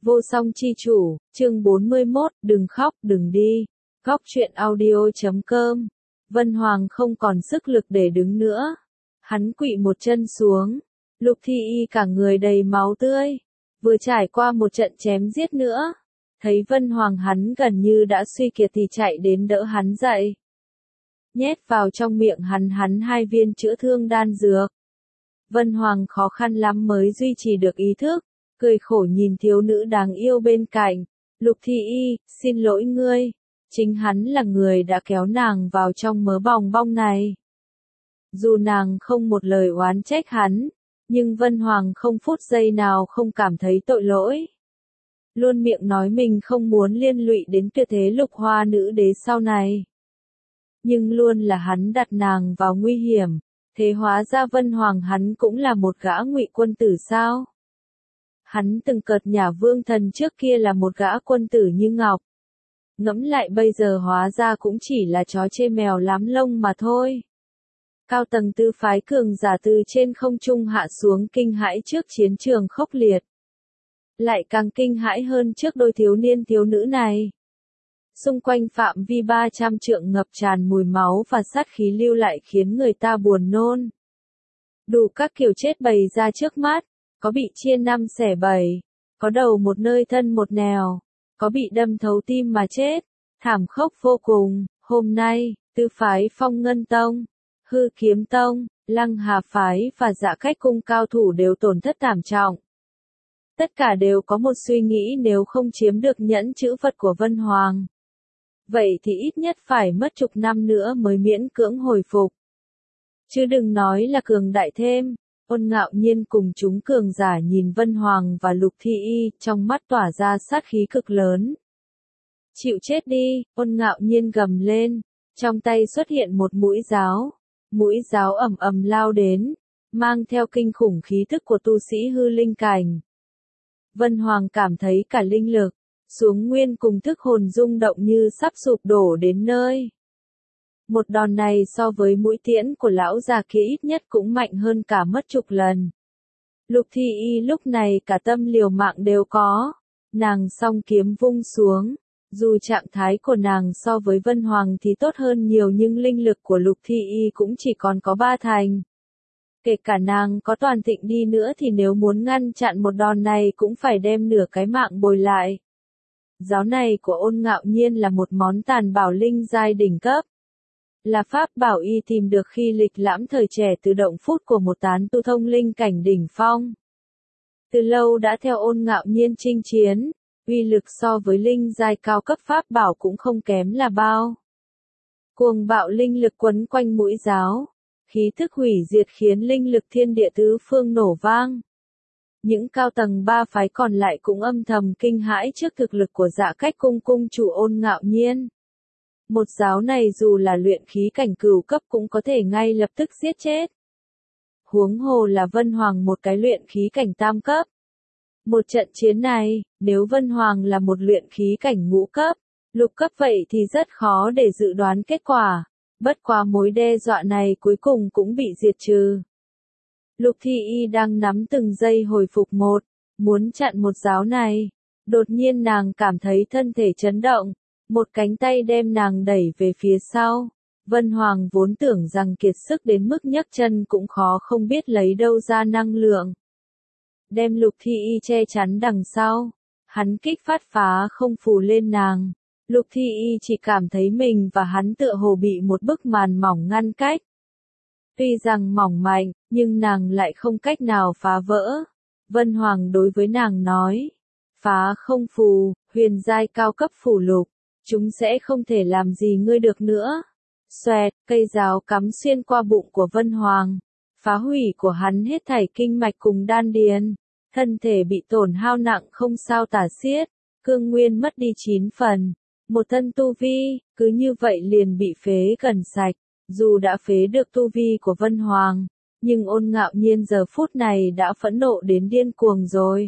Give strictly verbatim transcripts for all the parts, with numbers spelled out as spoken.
Vô song chi chủ, chương bốn mươi mốt, đừng khóc, đừng đi. Góc truyện audio chấm com. Vân Hoàng không còn sức lực để đứng nữa. Hắn quỵ một chân xuống. Lục Thi Y cả người đầy máu tươi. Vừa trải qua một trận chém giết nữa. Thấy Vân Hoàng hắn gần như đã suy kiệt thì chạy đến đỡ hắn dậy. Nhét vào trong miệng hắn hắn hai viên chữa thương đan dược. Vân Hoàng khó khăn lắm mới duy trì được ý thức. Cười khổ nhìn thiếu nữ đáng yêu bên cạnh. Lục Thi Y, xin lỗi ngươi. Chính hắn là người đã kéo nàng vào trong mớ bòng bong này. Dù nàng không một lời oán trách hắn, nhưng Vân Hoàng không phút giây nào không cảm thấy tội lỗi. Luôn miệng nói mình không muốn liên lụy đến tuyệt thế lục hoa nữ đế sau này. Nhưng luôn là hắn đặt nàng vào nguy hiểm, thế hóa ra Vân Hoàng hắn cũng là một gã ngụy quân tử sao? Hắn từng cợt nhả Vương Thần trước kia là một gã quân tử như ngọc. Ngẫm lại bây giờ hóa ra cũng chỉ là chó chê mèo lám lông mà thôi. Cao tầng tư phái cường giả từ trên không trung hạ xuống kinh hãi trước chiến trường khốc liệt. Lại càng kinh hãi hơn trước đôi thiếu niên thiếu nữ này. Xung quanh phạm vi ba trăm trượng ngập tràn mùi máu và sát khí lưu lại khiến người ta buồn nôn. Đủ các kiểu chết bày ra trước mắt. Có bị chia năm xẻ bảy, có đầu một nơi thân một nẻo, có bị đâm thấu tim mà chết, thảm khốc vô cùng. Hôm nay, tư phái Phong Ngân Tông, Hư Kiếm Tông, Lăng Hà phái và Dạ Cách cung cao thủ đều tổn thất thảm trọng. Tất cả đều có một suy nghĩ nếu không chiếm được nhẫn chữ vật của Vân Hoàng. Vậy thì ít nhất phải mất chục năm nữa mới miễn cưỡng hồi phục. Chứ đừng nói là cường đại thêm. Ôn Ngạo Nhiên cùng chúng cường giả nhìn Vân Hoàng và Lục Thi Y, trong mắt tỏa ra sát khí cực lớn. Chịu chết đi, Ôn Ngạo Nhiên gầm lên, trong tay xuất hiện một mũi giáo. Mũi giáo ầm ầm lao đến, mang theo kinh khủng khí thức của tu sĩ hư linh cảnh. Vân Hoàng cảm thấy cả linh lực, xuống nguyên cùng thức hồn rung động như sắp sụp đổ đến nơi. Một đòn này so với mũi tiễn của lão già kia ít nhất cũng mạnh hơn cả mất chục lần. Lục Thi Y lúc này cả tâm liều mạng đều có. Nàng song kiếm vung xuống. Dù trạng thái của nàng so với Vân Hoàng thì tốt hơn nhiều nhưng linh lực của Lục Thi Y cũng chỉ còn có ba thành. Kể cả nàng có toàn thịnh đi nữa thì nếu muốn ngăn chặn một đòn này cũng phải đem nửa cái mạng bồi lại. Giáo này của Ôn Ngạo Nhiên là một món tàn bảo linh giai đỉnh cấp. Là pháp bảo y tìm được khi lịch lãm thời trẻ từ động phút của một tán tu thông linh cảnh đỉnh phong. Từ lâu đã theo Ôn Ngạo Nhiên chinh chiến, uy lực so với linh giai cao cấp pháp bảo cũng không kém là bao. Cuồng bạo linh lực quấn quanh mũi giáo, khí thức hủy diệt khiến linh lực thiên địa tứ phương nổ vang. Những cao tầng ba phái còn lại cũng âm thầm kinh hãi trước thực lực của Dạ Cách cung cung chủ Ôn Ngạo Nhiên. Một giáo này dù là luyện khí cảnh cửu cấp cũng có thể ngay lập tức giết chết. Huống hồ là Vân Hoàng một cái luyện khí cảnh tam cấp. Một trận chiến này, nếu Vân Hoàng là một luyện khí cảnh ngũ cấp, lục cấp vậy thì rất khó để dự đoán kết quả. Bất quá mối đe dọa này cuối cùng cũng bị diệt trừ. Lục Thi Y đang nắm từng giây hồi phục một, muốn chặn một giáo này. Đột nhiên nàng cảm thấy thân thể chấn động. Một cánh tay đem nàng đẩy về phía sau. Vân Hoàng vốn tưởng rằng kiệt sức đến mức nhấc chân cũng khó không biết lấy đâu ra năng lượng. Đem Lục Thi Y che chắn đằng sau. Hắn kích phát phá không phù lên nàng. Lục Thi Y chỉ cảm thấy mình và hắn tựa hồ bị một bức màn mỏng ngăn cách. Tuy rằng mỏng mạnh, nhưng nàng lại không cách nào phá vỡ. Vân Hoàng đối với nàng nói. Phá không phù, huyền giai cao cấp phù lục. Chúng sẽ không thể làm gì ngươi được nữa. Xoẹt, cây giáo cắm xuyên qua bụng của Vân Hoàng. Phá hủy của hắn hết thảy kinh mạch cùng đan điền. Thân thể bị tổn hao nặng không sao tả xiết. Cương nguyên mất đi chín phần. Một thân tu vi, cứ như vậy liền bị phế gần sạch. Dù đã phế được tu vi của Vân Hoàng, nhưng Ôn Ngạo Nhiên giờ phút này đã phẫn nộ đến điên cuồng rồi.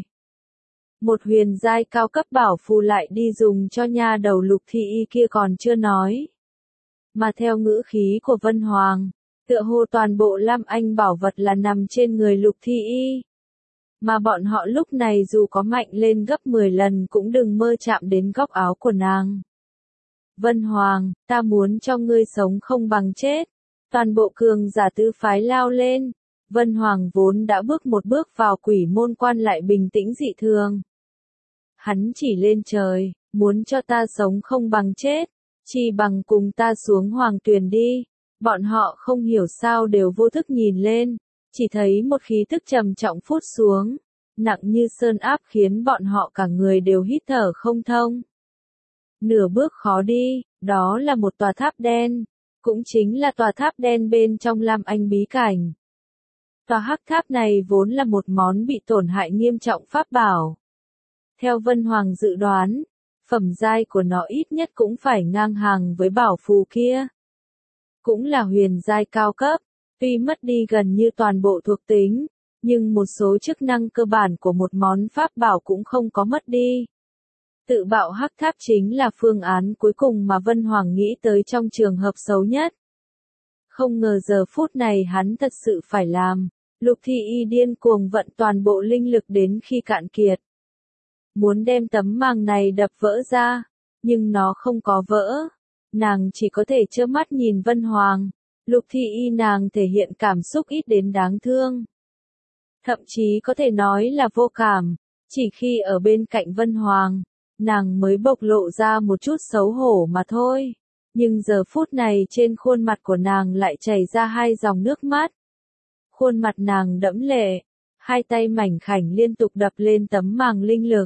Một huyền giai cao cấp bảo phù lại đi dùng cho nha đầu Lục Thi Y kia còn chưa nói. Mà theo ngữ khí của Vân Hoàng, tựa hồ toàn bộ Lam Anh bảo vật là nằm trên người Lục Thi Y. Mà bọn họ lúc này dù có mạnh lên gấp mười lần cũng đừng mơ chạm đến góc áo của nàng. Vân Hoàng, ta muốn cho ngươi sống không bằng chết. Toàn bộ cường giả tứ phái lao lên. Vân Hoàng vốn đã bước một bước vào quỷ môn quan lại bình tĩnh dị thường. Hắn chỉ lên trời, muốn cho ta sống không bằng chết, chỉ bằng cùng ta xuống hoàng tuyền đi. Bọn họ không hiểu sao đều vô thức nhìn lên, chỉ thấy một khí tức trầm trọng phút xuống, nặng như sơn áp khiến bọn họ cả người đều hít thở không thông. Nửa bước khó đi, đó là một tòa tháp đen, cũng chính là tòa tháp đen bên trong Lam Anh bí cảnh. Tòa hắc tháp này vốn là một món bị tổn hại nghiêm trọng pháp bảo. Theo Vân Hoàng dự đoán, phẩm giai của nó ít nhất cũng phải ngang hàng với bảo phù kia. Cũng là huyền giai cao cấp, tuy mất đi gần như toàn bộ thuộc tính, nhưng một số chức năng cơ bản của một món pháp bảo cũng không có mất đi. Tự bạo hắc tháp chính là phương án cuối cùng mà Vân Hoàng nghĩ tới trong trường hợp xấu nhất. Không ngờ giờ phút này hắn thật sự phải làm. Lục Thị Y điên cuồng vận toàn bộ linh lực đến khi cạn kiệt. Muốn đem tấm màng này đập vỡ ra, nhưng nó không có vỡ. Nàng chỉ có thể trơ mắt nhìn Vân Hoàng. Lục Thị Y nàng thể hiện cảm xúc ít đến đáng thương. Thậm chí có thể nói là vô cảm. Chỉ khi ở bên cạnh Vân Hoàng, nàng mới bộc lộ ra một chút xấu hổ mà thôi. Nhưng giờ phút này trên khuôn mặt của nàng lại chảy ra hai dòng nước mắt. Khuôn mặt nàng đẫm lệ, hai tay mảnh khảnh liên tục đập lên tấm màng linh lực.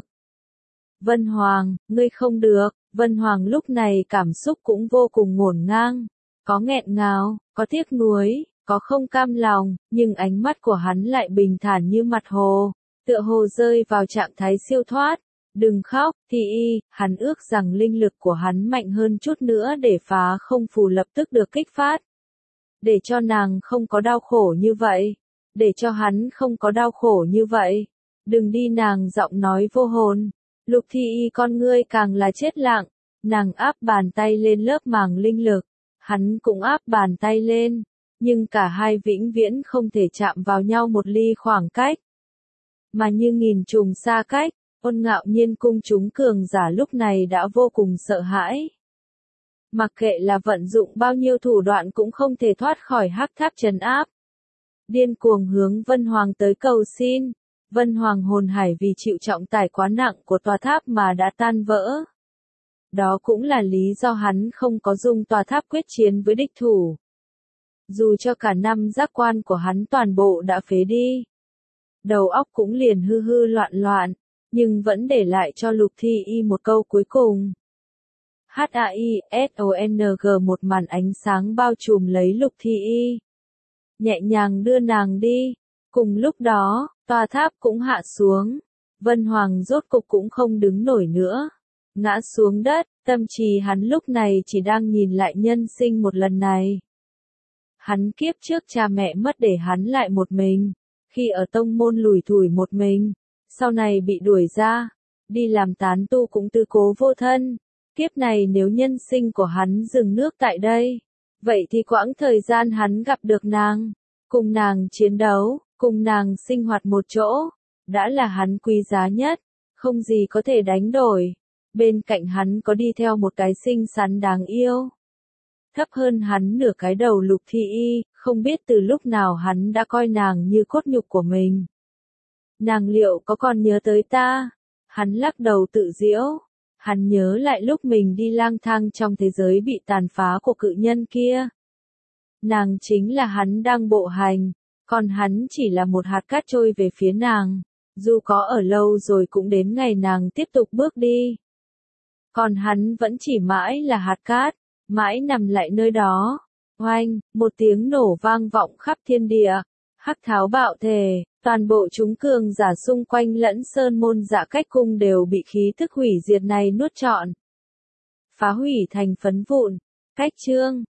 Vân Hoàng, ngươi không được. Vân Hoàng lúc này cảm xúc cũng vô cùng ngổn ngang, có nghẹn ngào, có tiếc nuối, có không cam lòng, nhưng ánh mắt của hắn lại bình thản như mặt hồ, tựa hồ rơi vào trạng thái siêu thoát. Đừng khóc, Thị Y, hắn ước rằng linh lực của hắn mạnh hơn chút nữa để phá không phù lập tức được kích phát. Để cho nàng không có đau khổ như vậy. Để cho hắn không có đau khổ như vậy. Đừng đi, nàng giọng nói vô hồn. Lục Thị Y con ngươi càng là chết lặng. Nàng áp bàn tay lên lớp màng linh lực. Hắn cũng áp bàn tay lên. Nhưng cả hai vĩnh viễn không thể chạm vào nhau một ly khoảng cách. Mà như nghìn trùng xa cách, Ôn Ngạo Nhiên cung chúng cường giả lúc này đã vô cùng sợ hãi. Mặc kệ là vận dụng bao nhiêu thủ đoạn cũng không thể thoát khỏi hắc tháp trấn áp. Điên cuồng hướng Vân Hoàng tới cầu xin. Vân Hoàng hồn hải vì chịu trọng tải quá nặng của tòa tháp mà đã tan vỡ. Đó cũng là lý do hắn không có dùng tòa tháp quyết chiến với địch thủ. Dù cho cả năm giác quan của hắn toàn bộ đã phế đi. Đầu óc cũng liền hư hư loạn loạn, nhưng vẫn để lại cho Lục Thị Y một câu cuối cùng. H A I S O N G một màn ánh sáng bao trùm lấy Lục Thị Y. Nhẹ nhàng đưa nàng đi. Cùng lúc đó, tòa tháp cũng hạ xuống. Vân Hoàng rốt cục cũng không đứng nổi nữa. Ngã xuống đất, tâm trí hắn lúc này chỉ đang nhìn lại nhân sinh một lần này. Hắn kiếp trước cha mẹ mất để hắn lại một mình. Khi ở tông môn lủi thủi một mình. Sau này bị đuổi ra. Đi làm tán tu cũng tư cố vô thân. Kiếp này nếu nhân sinh của hắn dừng nước tại đây. Vậy thì quãng thời gian hắn gặp được nàng. Cùng nàng chiến đấu. Cùng nàng sinh hoạt một chỗ. Đã là hắn quý giá nhất. Không gì có thể đánh đổi. Bên cạnh hắn có đi theo một cái xinh xắn đáng yêu. Thấp hơn hắn nửa cái đầu Lục Thị Y. Không biết từ lúc nào hắn đã coi nàng như cốt nhục của mình. Nàng liệu có còn nhớ tới ta? Hắn lắc đầu tự giễu. Hắn nhớ lại lúc mình đi lang thang trong thế giới bị tàn phá của cự nhân kia. Nàng chính là hắn đang bộ hành, còn hắn chỉ là một hạt cát trôi về phía nàng. Dù có ở lâu rồi cũng đến ngày nàng tiếp tục bước đi. Còn hắn vẫn chỉ mãi là hạt cát, mãi nằm lại nơi đó. Oanh, một tiếng nổ vang vọng khắp thiên địa. Hắc tháo bạo thể, toàn bộ chúng cường giả xung quanh lẫn sơn môn Dạ Cách cung đều bị khí thức hủy diệt này nuốt trọn. Phá hủy thành phấn vụn. Cách chương